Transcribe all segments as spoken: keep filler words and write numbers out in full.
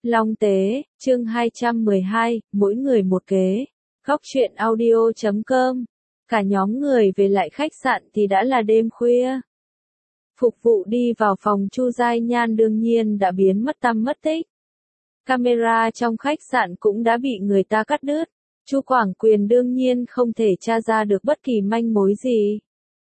Long Tế, chương hai trăm mười hai, mỗi người một kế. Góc truyện audio chấm com. Cả nhóm người về lại khách sạn thì đã là đêm khuya. Phục vụ đi vào phòng Chu Giai Nhan đương nhiên đã biến mất tăm mất tích. Camera trong khách sạn cũng đã bị người ta cắt đứt. Chu Quảng Quyền đương nhiên không thể tra ra được bất kỳ manh mối gì.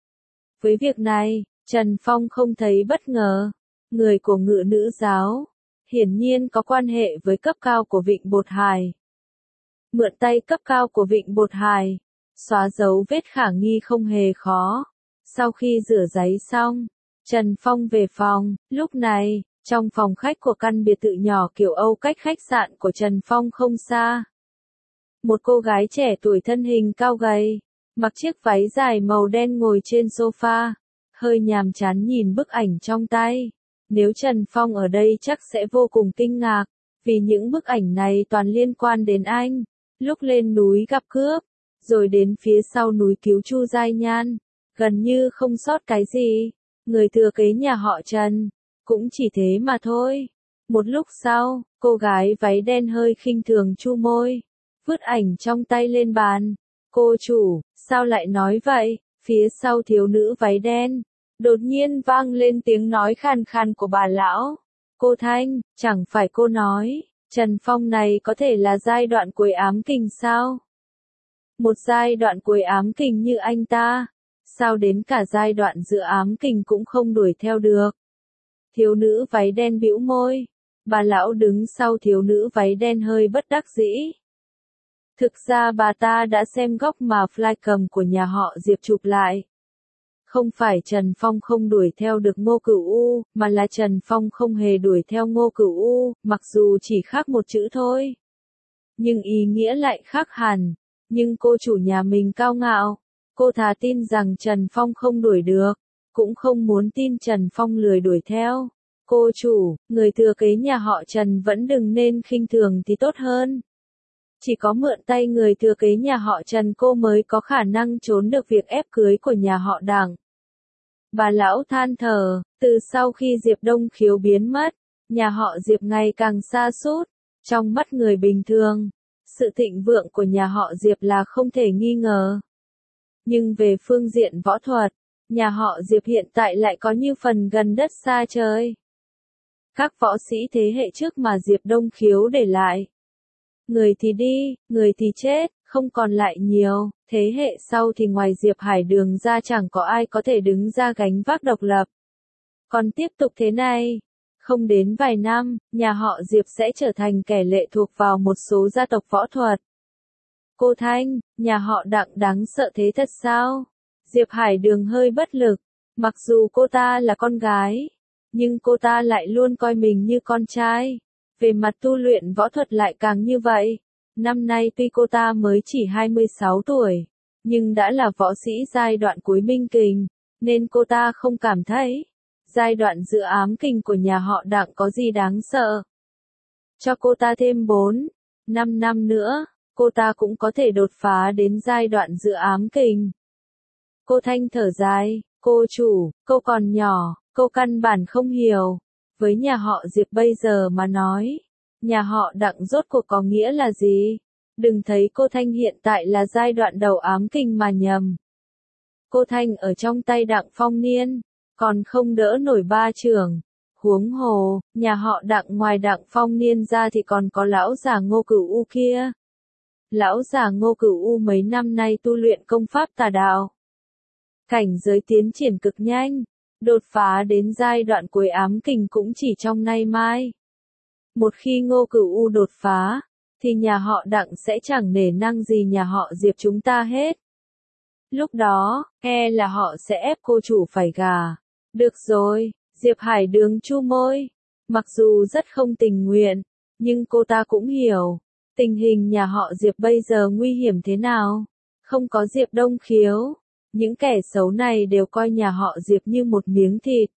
Với việc này, Trần Phong không thấy bất ngờ. Người của Ngự Nữ giáo hiển nhiên có quan hệ với cấp cao của Vịnh Bột Hải. Mượn tay cấp cao của Vịnh Bột Hải, xóa dấu vết khả nghi không hề khó. Sau khi rửa giấy xong, Trần Phong về phòng. Lúc này, trong phòng khách của căn biệt thự nhỏ kiểu Âu cách khách sạn của Trần Phong không xa, một cô gái trẻ tuổi thân hình cao gầy, mặc chiếc váy dài màu đen ngồi trên sofa, hơi nhàm chán nhìn bức ảnh trong tay. Nếu Trần Phong ở đây chắc sẽ vô cùng kinh ngạc, vì những bức ảnh này toàn liên quan đến anh. Lúc lên núi gặp cướp, rồi đến phía sau núi cứu Chu Giai Nhan, gần như không sót cái gì. Người thừa kế nhà họ Trần, cũng chỉ thế mà thôi. Một lúc sau, cô gái váy đen hơi khinh thường chu môi, vứt ảnh trong tay lên bàn. Cô chủ, sao lại nói vậy? Phía sau thiếu nữ váy đen, đột nhiên vang lên tiếng nói khàn khàn của bà lão. Cô Thanh, chẳng phải cô nói, Trần Phong này có thể là giai đoạn cuối ám kình sao? Một giai đoạn cuối ám kình như anh ta, sao đến cả giai đoạn giữa ám kình cũng không đuổi theo được? Thiếu nữ váy đen bĩu môi, bà lão đứng sau thiếu nữ váy đen hơi bất đắc dĩ. Thực ra bà ta đã xem góc mà flycam của nhà họ Diệp chụp lại. Không phải Trần Phong không đuổi theo được Ngô Cửu U, mà là Trần Phong không hề đuổi theo Ngô Cửu U, mặc dù chỉ khác một chữ thôi. Nhưng ý nghĩa lại khác hẳn. Nhưng cô chủ nhà mình cao ngạo, cô thà tin rằng Trần Phong không đuổi được, cũng không muốn tin Trần Phong lười đuổi theo. Cô chủ, người thừa kế nhà họ Trần vẫn đừng nên khinh thường thì tốt hơn. Chỉ có mượn tay người thừa kế nhà họ Trần cô mới có khả năng trốn được việc ép cưới của nhà họ Đặng. Bà lão than thở, từ sau khi Diệp Đông Khiếu biến mất, nhà họ Diệp ngày càng sa sút. Trong mắt người bình thường, sự thịnh vượng của nhà họ Diệp là không thể nghi ngờ. Nhưng về phương diện võ thuật, nhà họ Diệp hiện tại lại có như phần gần đất xa trời. Các võ sĩ thế hệ trước mà Diệp Đông Khiếu để lại, người thì đi, người thì chết, không còn lại nhiều. Thế hệ sau thì ngoài Diệp Hải Đường ra chẳng có ai có thể đứng ra gánh vác độc lập. Còn tiếp tục thế này, không đến vài năm, nhà họ Diệp sẽ trở thành kẻ lệ thuộc vào một số gia tộc võ thuật. Cô Thanh, nhà họ Đặng đáng sợ thế thật sao? Diệp Hải Đường hơi bất lực. Mặc dù cô ta là con gái, nhưng cô ta lại luôn coi mình như con trai. Về mặt tu luyện võ thuật lại càng như vậy. Năm nay tuy cô ta mới chỉ hai mươi sáu tuổi, nhưng đã là võ sĩ giai đoạn cuối minh kình, nên cô ta không cảm thấy giai đoạn giữa ám kình của nhà họ Đặng có gì đáng sợ. Cho cô ta thêm bốn, năm năm nữa, cô ta cũng có thể đột phá đến giai đoạn giữa ám kình. Cô Thanh thở dài, cô chủ, cô còn nhỏ, cô căn bản không hiểu. Với nhà họ Diệp bây giờ mà nói, nhà họ Đặng rốt cuộc có nghĩa là gì? Đừng thấy cô Thanh hiện tại là giai đoạn đầu ám kình mà nhầm. Cô Thanh ở trong tay Đặng Phong Niên, còn không đỡ nổi ba chưởng. Huống hồ, nhà họ Đặng ngoài Đặng Phong Niên ra thì còn có lão già Ngô Cửu U kia. Lão già Ngô Cửu U mấy năm nay tu luyện công pháp tà đạo. Cảnh giới tiến triển cực nhanh, đột phá đến giai đoạn cuối ám kình cũng chỉ trong nay mai. Một khi Ngô Cửu U đột phá, thì nhà họ Đặng sẽ chẳng nể nang gì nhà họ Diệp chúng ta hết. Lúc đó, e là họ sẽ ép cô chủ phải gà. Được rồi, Diệp Hải Đường chu môi. Mặc dù rất không tình nguyện, nhưng cô ta cũng hiểu, tình hình nhà họ Diệp bây giờ nguy hiểm thế nào. Không có Diệp Đông Khiếu, những kẻ xấu này đều coi nhà họ Diệp như một miếng thịt.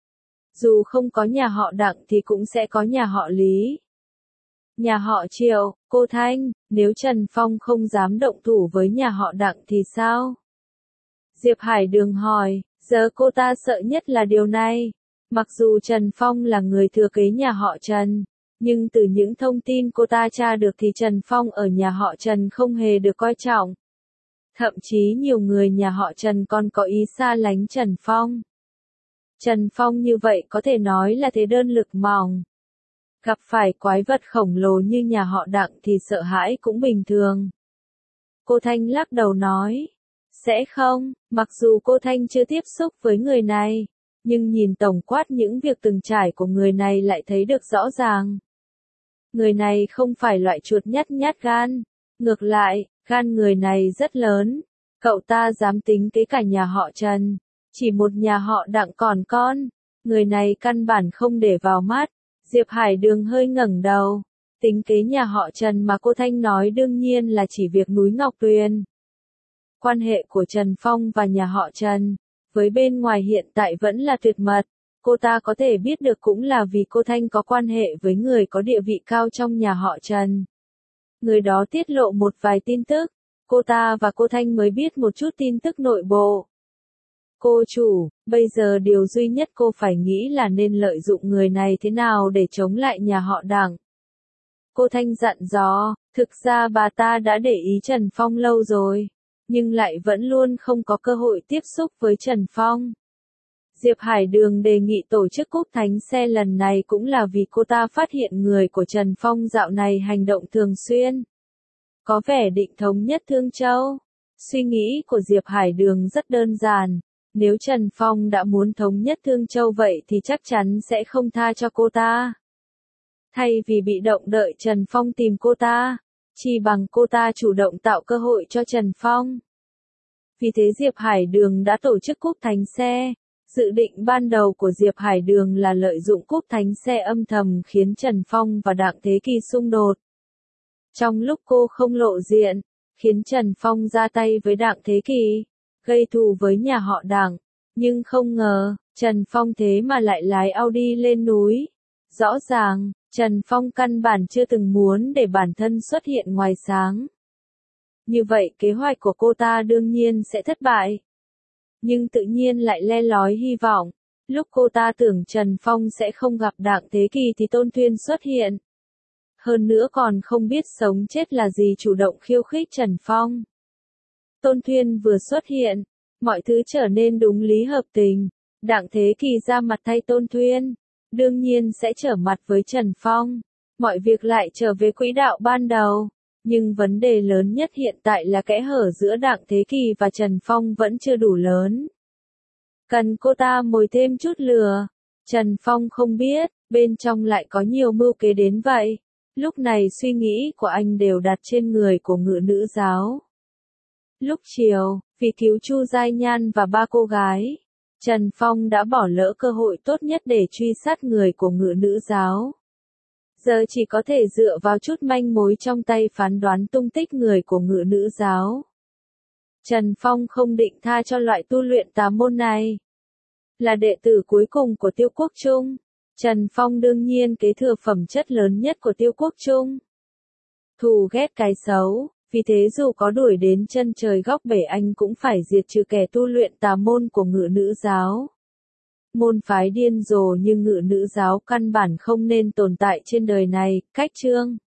Dù không có nhà họ Đặng thì cũng sẽ có nhà họ Lý. Nhà họ Triệu, cô Thanh, nếu Trần Phong không dám động thủ với nhà họ Đặng thì sao? Diệp Hải Đường hỏi, giờ cô ta sợ nhất là điều này. Mặc dù Trần Phong là người thừa kế nhà họ Trần, Nhưng từ những thông tin cô ta tra được thì Trần Phong ở nhà họ Trần không hề được coi trọng. Thậm chí nhiều người nhà họ Trần còn có ý xa lánh Trần Phong. Trần Phong như vậy có thể nói là thế đơn lực mỏng. Gặp phải quái vật khổng lồ như nhà họ Đặng thì sợ hãi cũng bình thường. Cô Thanh lắc đầu nói. Sẽ không, mặc dù cô Thanh chưa tiếp xúc với người này, nhưng nhìn tổng quát những việc từng trải của người này lại thấy được rõ ràng. Người này không phải loại chuột nhắt nhát gan. Ngược lại, gan người này rất lớn. Cậu ta dám tính kế cả nhà họ Trần. Chỉ một nhà họ Đặng còn con. Người này căn bản không để vào mắt. Diệp Hải Đường hơi ngẩng đầu. Tính kế nhà họ Trần mà cô Thanh nói đương nhiên là chỉ việc núi Ngọc Tuyền. Quan hệ của Trần Phong và nhà họ Trần, với bên ngoài hiện tại vẫn là tuyệt mật. Cô ta có thể biết được cũng là vì cô Thanh có quan hệ với người có địa vị cao trong nhà họ Trần. Người đó tiết lộ một vài tin tức. Cô ta và cô Thanh mới biết một chút tin tức nội bộ. Cô chủ, bây giờ điều duy nhất cô phải nghĩ là nên lợi dụng người này thế nào để chống lại nhà họ Đặng. Cô Thanh dặn dò, thực ra bà ta đã để ý Trần Phong lâu rồi, nhưng lại vẫn luôn không có cơ hội tiếp xúc với Trần Phong. Diệp Hải Đường đề nghị tổ chức cúp thánh xe lần này cũng là vì cô ta phát hiện người của Trần Phong dạo này hành động thường xuyên. Có vẻ định thống nhất Thương Châu. Suy nghĩ của Diệp Hải Đường rất đơn giản. Nếu Trần Phong đã muốn thống nhất Thương Châu vậy thì chắc chắn sẽ không tha cho cô ta. Thay vì bị động đợi Trần Phong tìm cô ta, chỉ bằng cô ta chủ động tạo cơ hội cho Trần Phong. Vì thế Diệp Hải Đường đã tổ chức cúp thánh xe. Dự định ban đầu của Diệp Hải Đường là lợi dụng cúp thánh xe âm thầm khiến Trần Phong và Đặng Thế Kỳ xung đột. Trong lúc cô không lộ diện, khiến Trần Phong ra tay với Đặng Thế Kỳ, gây thù với nhà họ Đặng. Nhưng không ngờ, Trần Phong thế mà lại lái Audi lên núi. Rõ ràng, Trần Phong căn bản chưa từng muốn để bản thân xuất hiện ngoài sáng. Như vậy kế hoạch của cô ta đương nhiên sẽ thất bại. Nhưng tự nhiên lại le lói hy vọng. Lúc cô ta tưởng Trần Phong sẽ không gặp Đặng Thế Kỳ thì Tôn Thuyên xuất hiện. Hơn nữa còn không biết sống chết là gì chủ động khiêu khích Trần Phong. Tôn Thuyên vừa xuất hiện, mọi thứ trở nên đúng lý hợp tình. Đặng Thế Kỳ ra mặt thay Tôn Thuyên, đương nhiên sẽ trở mặt với Trần Phong. Mọi việc lại trở về quỹ đạo ban đầu. Nhưng vấn đề lớn nhất hiện tại là kẽ hở giữa Đặng Thế Kỳ và Trần Phong vẫn chưa đủ lớn. Cần cô ta mồi thêm chút lửa. Trần Phong không biết, bên trong lại có nhiều mưu kế đến vậy. Lúc này suy nghĩ của anh đều đặt trên người của Ngự Nữ Giáo. Lúc chiều, vì cứu Chu Giai Nhan và ba cô gái, Trần Phong đã bỏ lỡ cơ hội tốt nhất để truy sát người của Ngự Nữ Giáo. Giờ chỉ có thể dựa vào chút manh mối trong tay phán đoán tung tích người của Ngự Nữ Giáo. Trần Phong không định tha cho loại tu luyện tà môn này. Là đệ tử cuối cùng của Tiêu Quốc Trung, Trần Phong đương nhiên kế thừa phẩm chất lớn nhất của Tiêu Quốc Trung. Thù ghét cái xấu, vì thế dù có đuổi đến chân trời góc bể anh cũng phải diệt trừ kẻ tu luyện tà môn của Ngự Nữ Giáo. Môn phái điên rồ như Ngự Nữ Giáo căn bản không nên tồn tại trên đời này. Cách chương